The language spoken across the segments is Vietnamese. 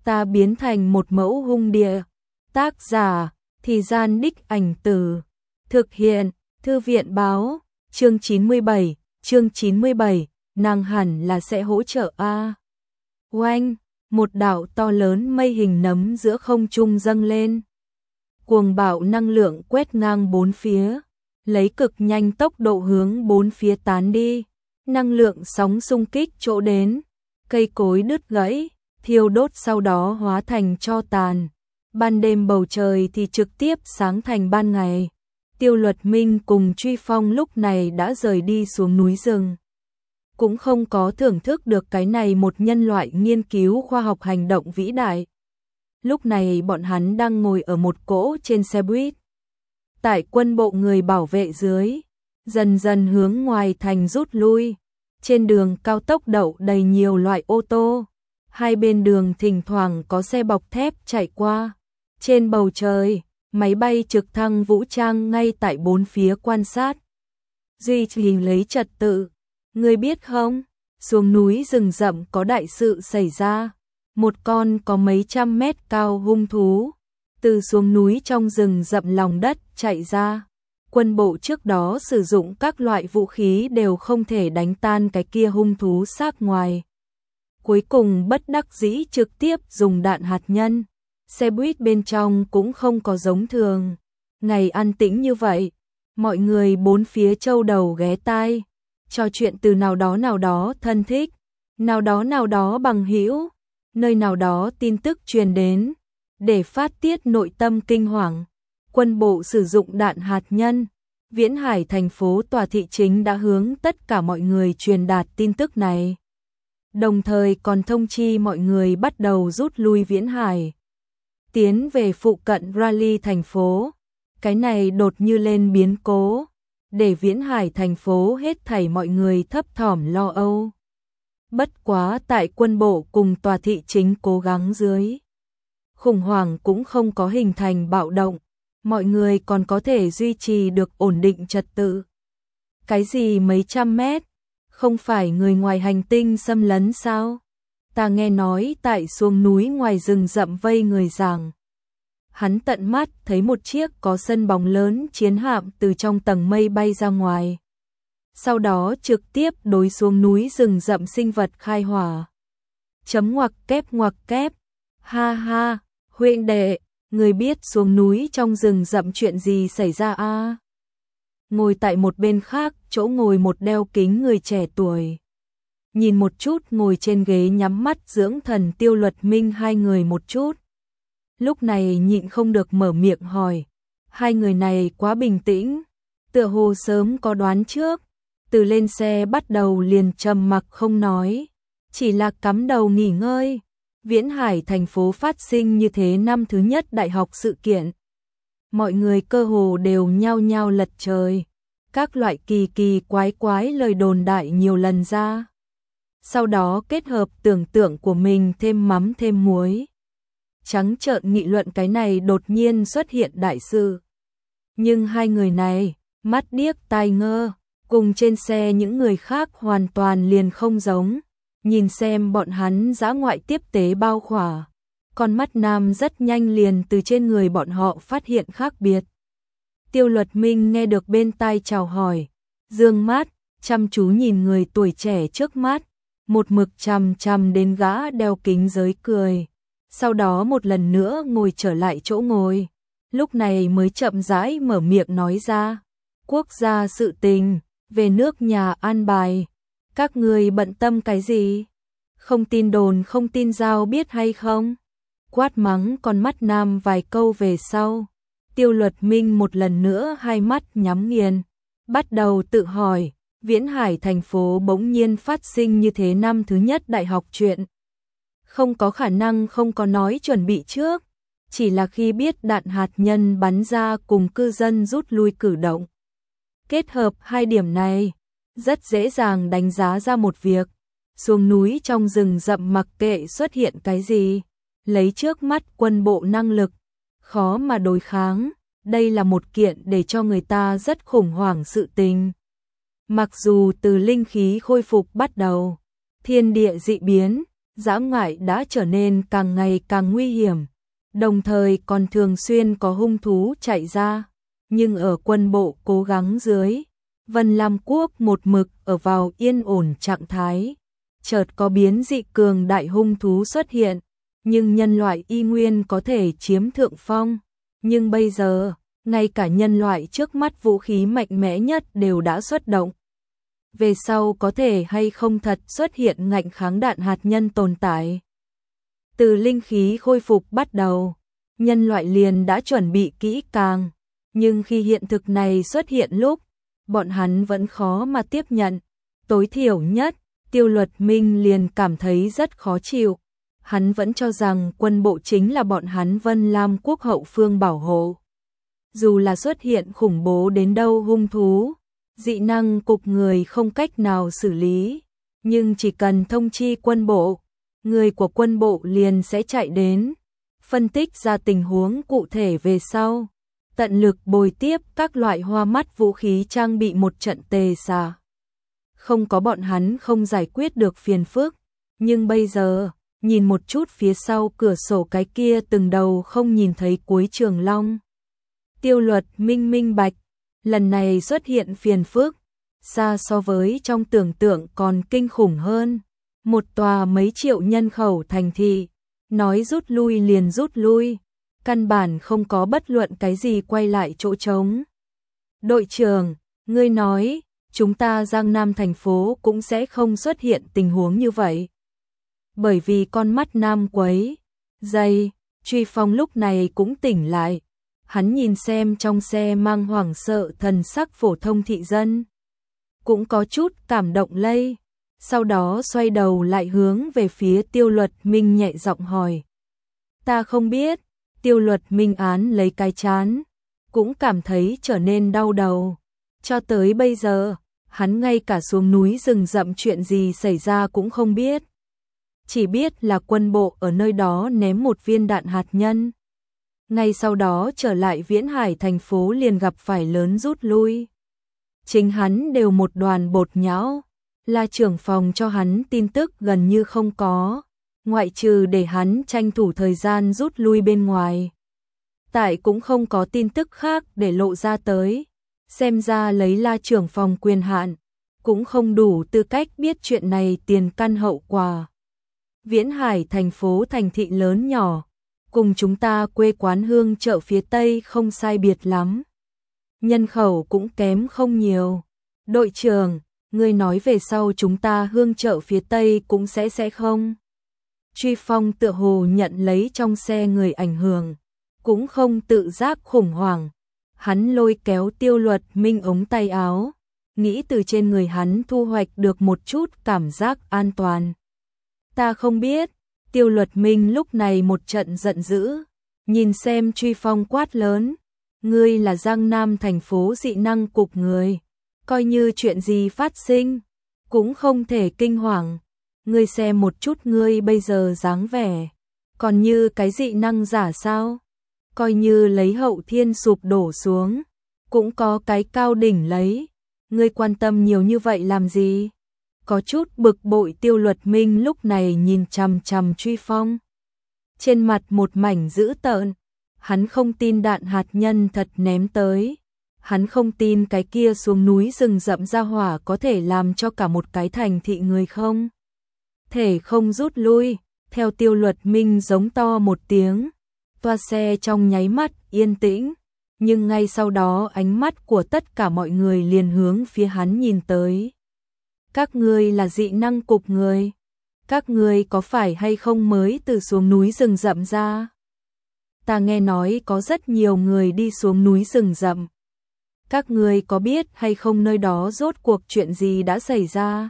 ta biến thành một mẫu hung địa. Tác giả, Thì Gian Đích Ảnh Từ. Thực hiện, Thư viện báo, chương 97, nàng hẳn là sẽ hỗ trợ a. Oanh, một đạo to lớn mây hình nấm giữa không trung dâng lên. Cuồng bạo năng lượng quét ngang bốn phía, lấy cực nhanh tốc độ hướng bốn phía tán đi. Năng lượng sóng xung kích chỗ đến, cây cối đứt gãy, thiêu đốt sau đó hóa thành tro tàn. Ban đêm bầu trời thì trực tiếp sáng thành ban ngày. Tiêu Luật Minh cùng Truy Phong lúc này đã rời đi xuống núi rừng. Cũng không có thưởng thức được cái này một nhân loại nghiên cứu khoa học hành động vĩ đại. Lúc này bọn hắn đang ngồi ở một cỗ trên xe buýt. Tại quân bộ người bảo vệ dưới, dần dần hướng ngoài thành rút lui. Trên đường cao tốc đậu đầy nhiều loại ô tô. Hai bên đường thỉnh thoảng có xe bọc thép chạy qua. Trên bầu trời, máy bay trực thăng vũ trang ngay tại bốn phía quan sát. Duy trì lấy trật tự. Ngươi biết không, xuống núi rừng rậm có đại sự xảy ra. Một con có mấy trăm mét cao hung thú, từ xuống núi trong rừng rậm lòng đất chạy ra. Quân bộ trước đó sử dụng các loại vũ khí đều không thể đánh tan cái kia hung thú xác ngoài. Cuối cùng bất đắc dĩ trực tiếp dùng đạn hạt nhân. Xe buýt bên trong cũng không có giống thường. Ngày an tĩnh như vậy, mọi người bốn phía châu đầu ghé tai, trò chuyện từ nào đó thân thích, nào đó bằng hữu, nơi nào đó tin tức truyền đến, để phát tiết nội tâm kinh hoàng. Quân bộ sử dụng đạn hạt nhân, Viễn Hải thành phố tòa thị chính đã hướng tất cả mọi người truyền đạt tin tức này. Đồng thời còn thông chi mọi người bắt đầu rút lui Viễn Hải, tiến về phụ cận Raleigh thành phố. Cái này đột như lên biến cố, để Viễn Hải thành phố hết thảy mọi người thấp thỏm lo âu. Bất quá tại quân bộ cùng tòa thị chính cố gắng dưới, khủng hoảng cũng không có hình thành bạo động, mọi người còn có thể duy trì được ổn định trật tự. Cái gì mấy trăm mét, không phải người ngoài hành tinh xâm lấn sao? Ta nghe nói tại xuống núi ngoài rừng rậm vây người rằng. Hắn tận mắt thấy một chiếc có sân bóng lớn chiến hạm từ trong tầng mây bay ra ngoài. Sau đó trực tiếp đối xuống núi rừng rậm sinh vật khai hỏa. Ngoặc kép. Ha ha, huynh đệ, người biết xuống núi trong rừng rậm chuyện gì xảy ra a? Ngồi tại một bên khác, chỗ ngồi một đeo kính người trẻ tuổi. Nhìn một chút ngồi trên ghế nhắm mắt dưỡng thần Tiêu Luật Minh hai người một chút. Lúc này nhịn không được mở miệng hỏi. Hai người này quá bình tĩnh, tựa hồ sớm có đoán trước. Từ lên xe bắt đầu liền trầm mặc không nói, chỉ là cắm đầu nghỉ ngơi. Viễn Hải thành phố phát sinh như thế năm thứ nhất đại học sự kiện. Mọi người cơ hồ đều nhao nhao lật trời. Các loại kỳ quái lời đồn đại nhiều lần ra. Sau đó kết hợp tưởng tượng của mình thêm mắm thêm muối. Trắng trợn nghị luận cái này đột nhiên xuất hiện đại sự. Nhưng hai người này, mắt điếc tai ngơ, cùng trên xe những người khác hoàn toàn liền không giống. Nhìn xem bọn hắn dã ngoại tiếp tế bao khỏa. Con mắt nam rất nhanh liền từ trên người bọn họ phát hiện khác biệt. Tiêu Luật Minh nghe được bên tai chào hỏi, dương mắt, chăm chú nhìn người tuổi trẻ trước mắt, một mực chằm đến gã đeo kính giới cười. Sau đó một lần nữa ngồi trở lại chỗ ngồi, lúc này mới chậm rãi mở miệng nói ra. Quốc gia sự tình, về nước nhà an bài, các người bận tâm cái gì? Không tin đồn không tin giao biết hay không? Quát mắng con mắt nam vài câu về sau. Tiêu Luật Minh một lần nữa hai mắt nhắm nghiền, bắt đầu tự hỏi, Viễn Hải thành phố bỗng nhiên phát sinh như thế năm thứ nhất đại học chuyện. Không có khả năng không có nói chuẩn bị trước, chỉ là khi biết đạn hạt nhân bắn ra cùng cư dân rút lui cử động. Kết hợp hai điểm này, rất dễ dàng đánh giá ra một việc, xuống núi trong rừng rậm mặc kệ xuất hiện cái gì, lấy trước mắt quân bộ năng lực, khó mà đối kháng, đây là một kiện để cho người ta rất khủng hoảng sự tình. Mặc dù từ linh khí khôi phục bắt đầu, thiên địa dị biến, dã ngoại đã trở nên càng ngày càng nguy hiểm, đồng thời còn thường xuyên có hung thú chạy ra, nhưng ở quân bộ cố gắng dưới, Vân Lam Quốc một mực ở vào yên ổn trạng thái. Chợt có biến dị cường đại hung thú xuất hiện, nhưng nhân loại y nguyên có thể chiếm thượng phong, nhưng bây giờ, ngay cả nhân loại trước mắt vũ khí mạnh mẽ nhất đều đã xuất động. Về sau có thể hay không thật xuất hiện ngạnh kháng đạn hạt nhân tồn tại. Từ linh khí khôi phục bắt đầu, nhân loại liền đã chuẩn bị kỹ càng, nhưng khi hiện thực này xuất hiện lúc, bọn hắn vẫn khó mà tiếp nhận. Tối thiểu nhất, Tiêu Luật Minh liền cảm thấy rất khó chịu. Hắn vẫn cho rằng quân bộ chính là bọn hắn Vân Lam Quốc hậu phương bảo hộ. Dù là xuất hiện khủng bố đến đâu hung thú, dị năng cục người không cách nào xử lý, nhưng chỉ cần thông chi quân bộ, người của quân bộ liền sẽ chạy đến, phân tích ra tình huống cụ thể về sau, tận lực bồi tiếp các loại hoa mắt vũ khí trang bị một trận tề xà. Không có bọn hắn không giải quyết được phiền phức, nhưng bây giờ, nhìn một chút phía sau cửa sổ cái kia từng đầu không nhìn thấy cuối trường long. Tiêu Luật Minh minh bạch, lần này xuất hiện phiền phức, xa so với trong tưởng tượng còn kinh khủng hơn. Một tòa mấy triệu nhân khẩu thành thị, nói rút lui liền rút lui, căn bản không có bất luận cái gì quay lại chỗ trống. Đội trưởng, ngươi nói, chúng ta Giang Nam thành phố cũng sẽ không xuất hiện tình huống như vậy. Bởi vì con mắt Nam quấy dây, Truy Phong lúc này cũng tỉnh lại. Hắn nhìn xem trong xe mang hoảng sợ thần sắc phổ thông thị dân, cũng có chút cảm động lây. Sau đó xoay đầu lại hướng về phía Tiêu Luật Minh nhẹ giọng hỏi. Ta không biết. Tiêu Luật Minh án lấy cái chán, cũng cảm thấy trở nên đau đầu. Cho tới bây giờ, hắn ngay cả xuống núi rừng rậm chuyện gì xảy ra cũng không biết. Chỉ biết là quân bộ ở nơi đó ném một viên đạn hạt nhân. Ngay sau đó trở lại Viễn Hải thành phố liền gặp phải lớn rút lui. Chính hắn đều một đoàn bột nhão, là trưởng phòng cho hắn tin tức gần như không có, ngoại trừ để hắn tranh thủ thời gian rút lui bên ngoài. Tại cũng không có tin tức khác để lộ ra tới, xem ra lấy La trưởng phòng quyền hạn, cũng không đủ tư cách biết chuyện này tiền căn hậu quả. Viễn Hải thành phố thành thị lớn nhỏ, cùng chúng ta quê quán Hương chợ phía Tây không sai biệt lắm. Nhân khẩu cũng kém không nhiều. Đội trưởng, ngươi nói về sau chúng ta Hương chợ phía Tây cũng sẽ không? Truy Phong tựa hồ nhận lấy trong xe người ảnh hưởng, cũng không tự giác khủng hoảng. Hắn lôi kéo Tiêu Luật Minh ống tay áo, nghĩ từ trên người hắn thu hoạch được một chút cảm giác an toàn. Ta không biết. Tiêu Luật Minh lúc này một trận giận dữ, nhìn xem Truy Phong quát lớn, ngươi là Giang Nam thành phố dị năng cục người, coi như chuyện gì phát sinh, cũng không thể kinh hoàng, ngươi xem một chút ngươi bây giờ dáng vẻ, còn như cái dị năng giả sao, coi như lấy hậu thiên sụp đổ xuống, cũng có cái cao đỉnh lấy, ngươi quan tâm nhiều như vậy làm gì? Có chút bực bội Tiêu Luật Minh lúc này nhìn chằm chằm Truy Phong. Trên mặt một mảnh dữ tợn, hắn không tin đạn hạt nhân thật ném tới. Hắn không tin cái kia xuống núi rừng rậm ra hỏa có thể làm cho cả một cái thành thị người không. Thể không rút lui, theo Tiêu Luật Minh giống to một tiếng. Toa xe trong nháy mắt yên tĩnh, nhưng ngay sau đó ánh mắt của tất cả mọi người liền hướng phía hắn nhìn tới. Các ngươi là dị năng cục người, các ngươi có phải hay không mới từ xuống núi rừng rậm ra? Ta nghe nói có rất nhiều người đi xuống núi rừng rậm. Các ngươi có biết hay không nơi đó rốt cuộc chuyện gì đã xảy ra?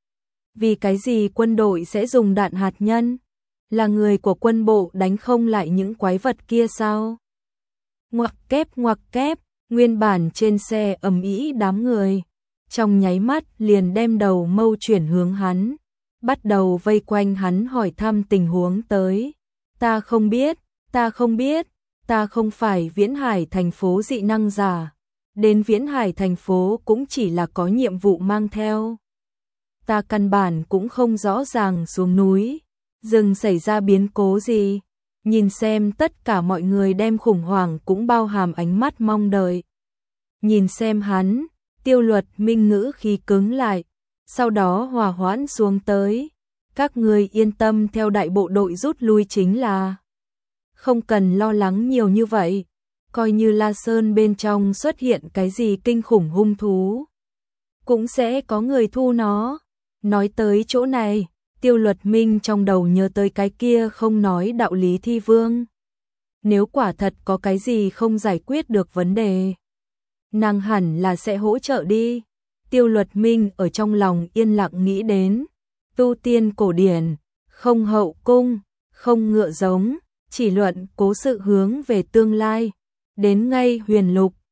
Vì cái gì quân đội sẽ dùng đạn hạt nhân? Là người của quân bộ đánh không lại những quái vật kia sao? Ngoặc kép, nguyên bản trên xe ầm ĩ đám người. Trong nháy mắt liền đem đầu mâu chuyển hướng hắn, bắt đầu vây quanh hắn hỏi thăm tình huống tới. Ta không biết, ta không phải Viễn Hải thành phố dị năng giả. Đến Viễn Hải thành phố cũng chỉ là có nhiệm vụ mang theo. Ta căn bản cũng không rõ ràng xuống núi Rừng xảy ra biến cố gì? Nhìn xem tất cả mọi người đem khủng hoảng cũng bao hàm ánh mắt mong đợi. Nhìn xem hắn, Tiêu Luật Minh ngữ khí cứng lại, sau đó hòa hoãn xuống tới. Các ngươi yên tâm, theo đại bộ đội rút lui chính là không cần lo lắng nhiều như vậy. Coi như La Sơn bên trong xuất hiện cái gì kinh khủng hung thú, cũng sẽ có người thu nó. Nói tới chỗ này, Tiêu Luật Minh trong đầu nhớ tới cái kia không nói đạo lý thi vương. Nếu quả thật có cái gì không giải quyết được vấn đề, nàng hẳn là sẽ hỗ trợ đi. Tiêu Luật Minh ở trong lòng yên lặng nghĩ đến, tu tiên cổ điển, không hậu cung, không ngựa giống, chỉ luận cố sự hướng về tương lai. Đến ngay Huyền Lục,